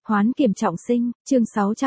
Hoán kiểm trọng sinh, chương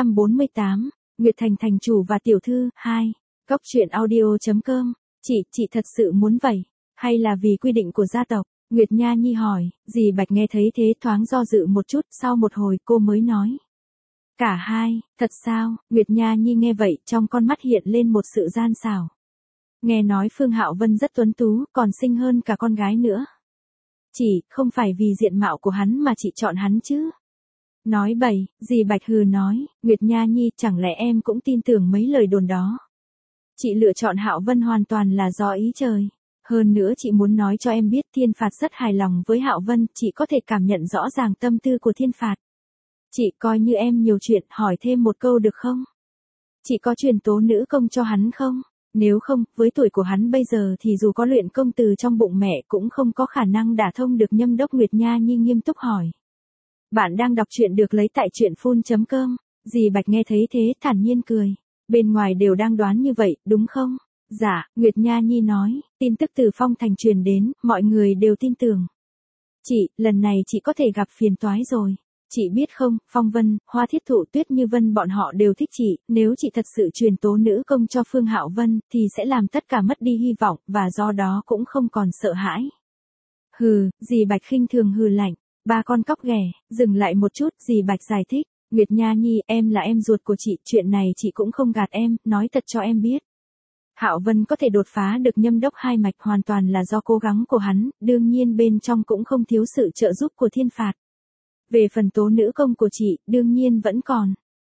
648, Nguyệt Thành thành chủ và tiểu thư, 2. Góc truyện audio.com. Chị thật sự muốn vậy, hay là vì quy định của gia tộc? Nguyệt Nha Nhi hỏi, dì Bạch nghe thấy thế thoáng do dự một chút, sau một hồi cô mới nói. Cả hai, thật sao? Nguyệt Nha Nhi nghe vậy, trong con mắt hiện lên một sự gian xảo. Nghe nói Phương Hạo Vân rất tuấn tú, còn xinh hơn cả con gái nữa. Chỉ, không phải vì diện mạo của hắn mà chị chọn hắn chứ? Nói bậy, dì Bạch hừ nói, Nguyệt Nha Nhi, chẳng lẽ em cũng tin tưởng mấy lời đồn đó? Chị lựa chọn Hạo Vân hoàn toàn là do ý trời. Hơn nữa chị muốn nói cho em biết Thiên Phạt rất hài lòng với Hạo Vân, chị có thể cảm nhận rõ ràng tâm tư của Thiên Phạt. Chị coi như em nhiều chuyện, hỏi thêm một câu được không? Chị có truyền tố nữ công cho hắn không? Nếu không, với tuổi của hắn bây giờ thì dù có luyện công từ trong bụng mẹ cũng không có khả năng đả thông được nhâm đốc. Nguyệt Nha Nhi nghiêm túc hỏi. Bạn đang đọc truyện được lấy tại truyện.com. Dì Bạch nghe thấy thế thản nhiên cười. Bên ngoài đều đang đoán như vậy, đúng không? Dạ, Nguyệt Nha Nhi nói, tin tức từ Phong Thành truyền đến, mọi người đều tin tưởng. Chị, lần này chị có thể gặp phiền toái rồi. Chị biết không, Phong Vân, Hoa Thiết Thụ, Tuyết Như Vân bọn họ đều thích chị, nếu chị thật sự truyền tố nữ công cho Phương Hạo Vân, thì sẽ làm tất cả mất đi hy vọng, và do đó cũng không còn sợ hãi. Hừ, dì Bạch khinh thường hừ lạnh. Ba con cóc ghẻ, dừng lại một chút, dì Bạch giải thích. Nguyệt Nha Nhi, em là em ruột của chị, chuyện này chị cũng không gạt em, nói thật cho em biết. Hạo Vân có thể đột phá được nhâm đốc hai mạch hoàn toàn là do cố gắng của hắn, đương nhiên bên trong cũng không thiếu sự trợ giúp của Thiên Phạt. Về phần tố nữ công của chị, đương nhiên vẫn còn.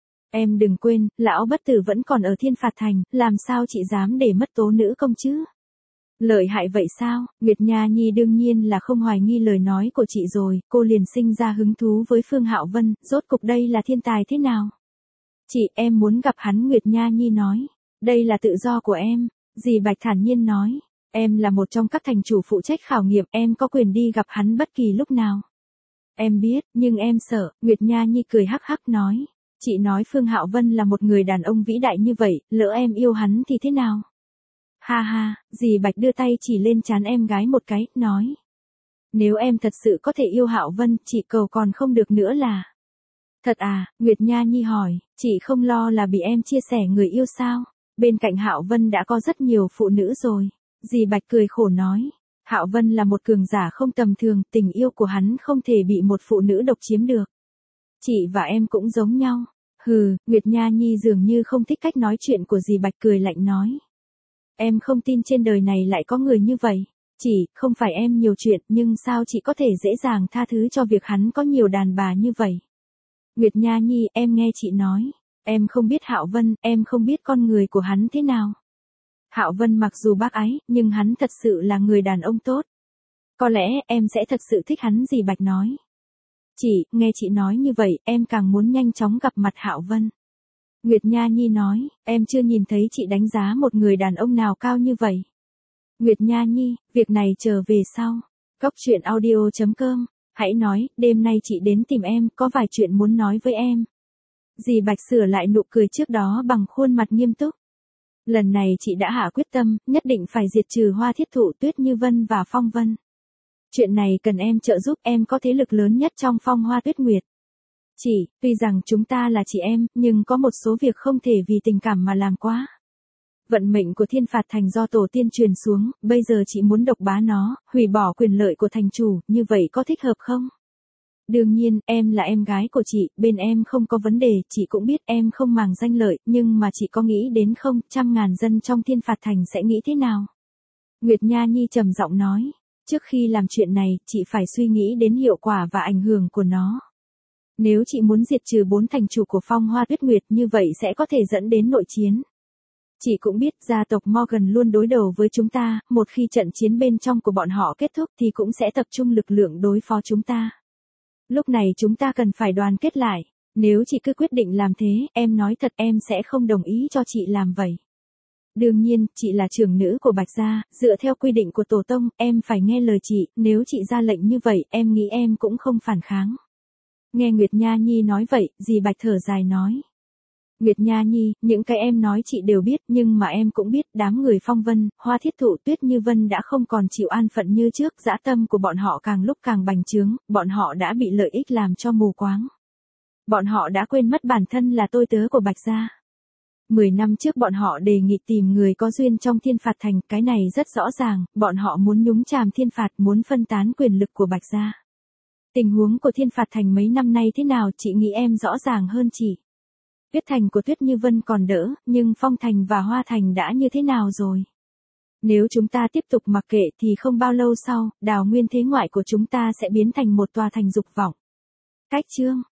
Em đừng quên, lão bất tử vẫn còn ở Thiên Phạt Thành, làm sao chị dám để mất tố nữ công chứ? Lợi hại vậy sao? Nguyệt Nha Nhi đương nhiên là không hoài nghi lời nói của chị rồi, cô liền sinh ra hứng thú với Phương Hạo Vân, rốt cục đây là thiên tài thế nào? Chị, em muốn gặp hắn. Nguyệt Nha Nhi nói. Đây là tự do của em, dì Bạch thản nhiên nói. Em là một trong các thành chủ phụ trách khảo nghiệm, em có quyền đi gặp hắn bất kỳ lúc nào. Em biết, nhưng em sợ. Nguyệt Nha Nhi cười hắc hắc nói. Chị nói Phương Hạo Vân là một người đàn ông vĩ đại như vậy, lỡ em yêu hắn thì thế nào? Ha ha, dì Bạch đưa tay chỉ lên trán em gái một cái, nói. Nếu em thật sự có thể yêu Hạo Vân, chị cầu còn không được nữa là. Thật à? Nguyệt Nha Nhi hỏi, chị không lo là bị em chia sẻ người yêu sao? Bên cạnh Hạo Vân đã có rất nhiều phụ nữ rồi. Dì Bạch cười khổ nói. Hạo Vân là một cường giả không tầm thường, tình yêu của hắn không thể bị một phụ nữ độc chiếm được. Chị và em cũng giống nhau. Hừ, Nguyệt Nha Nhi dường như không thích cách nói chuyện của dì Bạch, cười lạnh nói. Em không tin trên đời này lại có người như vậy. Chỉ, không phải em nhiều chuyện, nhưng sao chị có thể dễ dàng tha thứ cho việc hắn có nhiều đàn bà như vậy? Nguyệt Nha Nhi, em nghe chị nói. Em không biết Hạo Vân, em không biết con người của hắn thế nào. Hạo Vân mặc dù bác ái, nhưng hắn thật sự là người đàn ông tốt. Có lẽ em sẽ thật sự thích hắn, dì Bạch nói. Chị, nghe chị nói như vậy, em càng muốn nhanh chóng gặp mặt Hạo Vân. Nguyệt Nha Nhi nói, em chưa nhìn thấy chị đánh giá một người đàn ông nào cao như vậy. Nguyệt Nha Nhi, việc này chờ về sau. Góc truyện audio.com. Hãy nói, đêm nay chị đến tìm em, có vài chuyện muốn nói với em. Dì Bạch sửa lại nụ cười trước đó bằng khuôn mặt nghiêm túc. Lần này chị đã hạ quyết tâm, nhất định phải diệt trừ Hoa Thiết Thụ, Tuyết Như Vân và Phong Vân. Chuyện này cần em trợ giúp, em có thế lực lớn nhất trong Phong Hoa Tuyết Nguyệt. Chỉ, tuy rằng chúng ta là chị em, nhưng có một số việc không thể vì tình cảm mà làm quá. Vận mệnh của Thiên Phạt Thành do tổ tiên truyền xuống, bây giờ chị muốn độc bá nó, hủy bỏ quyền lợi của thành chủ, như vậy có thích hợp không? Đương nhiên, em là em gái của chị, bên em không có vấn đề, chị cũng biết em không màng danh lợi, nhưng mà chị có nghĩ đến không, 100.000 dân trong Thiên Phạt Thành sẽ nghĩ thế nào? Nguyệt Nha Nhi trầm giọng nói, trước khi làm chuyện này, chị phải suy nghĩ đến hiệu quả và ảnh hưởng của nó. Nếu chị muốn diệt trừ 4 thành chủ của Phong Hoa Tuyết Nguyệt, như vậy sẽ có thể dẫn đến nội chiến. Chị cũng biết gia tộc Morgan luôn đối đầu với chúng ta, một khi trận chiến bên trong của bọn họ kết thúc thì cũng sẽ tập trung lực lượng đối phó chúng ta. Lúc này chúng ta cần phải đoàn kết lại. Nếu chị cứ quyết định làm thế, em nói thật em sẽ không đồng ý cho chị làm vậy. Đương nhiên, chị là trưởng nữ của Bạch Gia, dựa theo quy định của tổ tông, em phải nghe lời chị, nếu chị ra lệnh như vậy, em nghĩ em cũng không phản kháng. Nghe Nguyệt Nha Nhi nói vậy, dì Bạch thở dài nói. Nguyệt Nha Nhi, những cái em nói chị đều biết, nhưng mà em cũng biết, đám người Phong Vân, Hoa Thiết Thụ, Tuyết Như Vân đã không còn chịu an phận như trước, dã tâm của bọn họ càng lúc càng bành trướng, bọn họ đã bị lợi ích làm cho mù quáng. Bọn họ đã quên mất bản thân là tôi tớ của Bạch Gia. 10 năm trước bọn họ đề nghị tìm người có duyên trong Thiên Phạt Thành, cái này rất rõ ràng, bọn họ muốn nhúng chàm Thiên Phạt, muốn phân tán quyền lực của Bạch Gia. Tình huống của Thiên Phạt Thành mấy năm nay thế nào chị nghĩ em rõ ràng hơn chị. Tuyết Thành của Tuyết Như Vân còn đỡ, nhưng Phong Thành và Hoa Thành đã như thế nào rồi? Nếu chúng ta tiếp tục mặc kệ thì không bao lâu sau, Đào Nguyên thế ngoại của chúng ta sẽ biến thành một tòa thành dục vọng. Cách chương